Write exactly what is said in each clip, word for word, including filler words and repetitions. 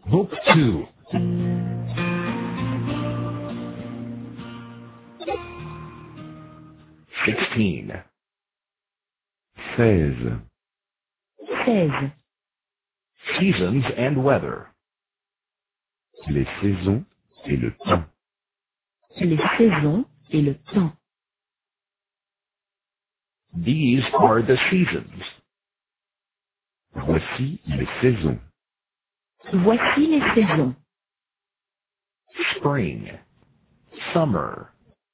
Book two. Sixteen. seize. seize. Seasons and weather. Les saisons et le temps. Les saisons et le temps. These are the seasons. Voici les saisons. Voici les saisons. Spring. Summer.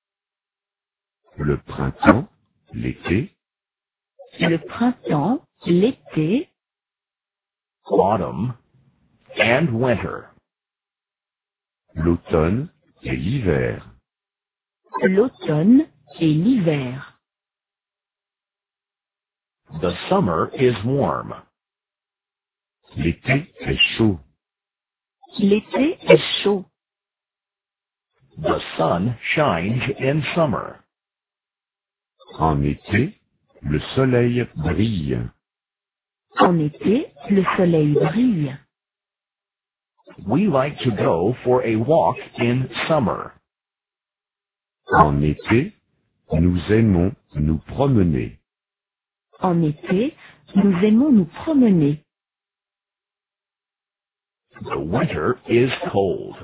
Le printemps, l'été, Le printemps, l'été, Autumn. And winter. l'automne et l'hiver. l'automne et l'hiver. The summer is warm. L'été est chaud. L'été est chaud. The sun shines in summer. En été, le soleil brille. En été, le soleil brille. We like to go for a walk in summer. En été, nous aimons nous promener. En été, nous aimons nous promener. The winter is cold.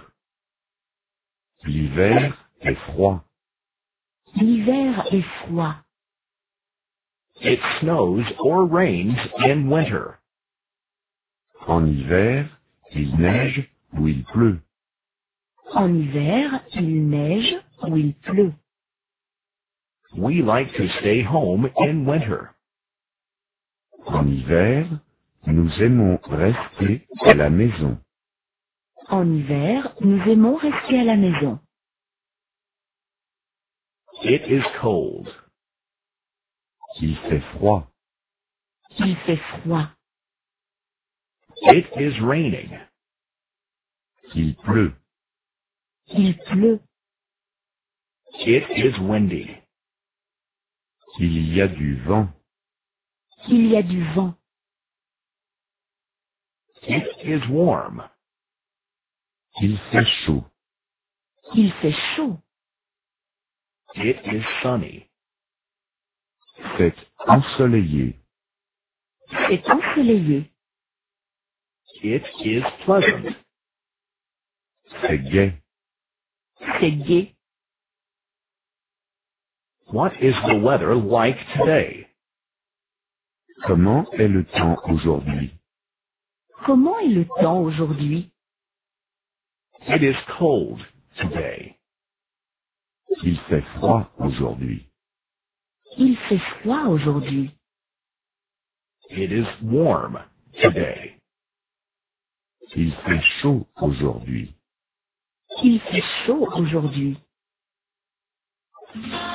L'hiver est froid. L'hiver est froid. It snows or rains in winter. En hiver, il neige ou il pleut. En hiver, il neige ou il pleut. We like to stay home in winter. En hiver, nous aimons rester à la maison. En hiver, nous aimons rester à la maison. It is cold. Il fait froid. Il fait froid. It is raining. Il pleut. Il pleut. It is windy. Il y a du vent. Il y a du vent. It is warm. Il fait chaud. Il fait chaud. It is sunny. C'est ensoleillé. C'est ensoleillé. It is pleasant. C'est gai. C'est gai. What is the weather like today? Comment est le temps aujourd'hui? Comment est le temps aujourd'hui? It is cold today. Il fait froid aujourd'hui. Il fait froid aujourd'hui. It is warm today. Il fait chaud aujourd'hui. Il fait chaud aujourd'hui.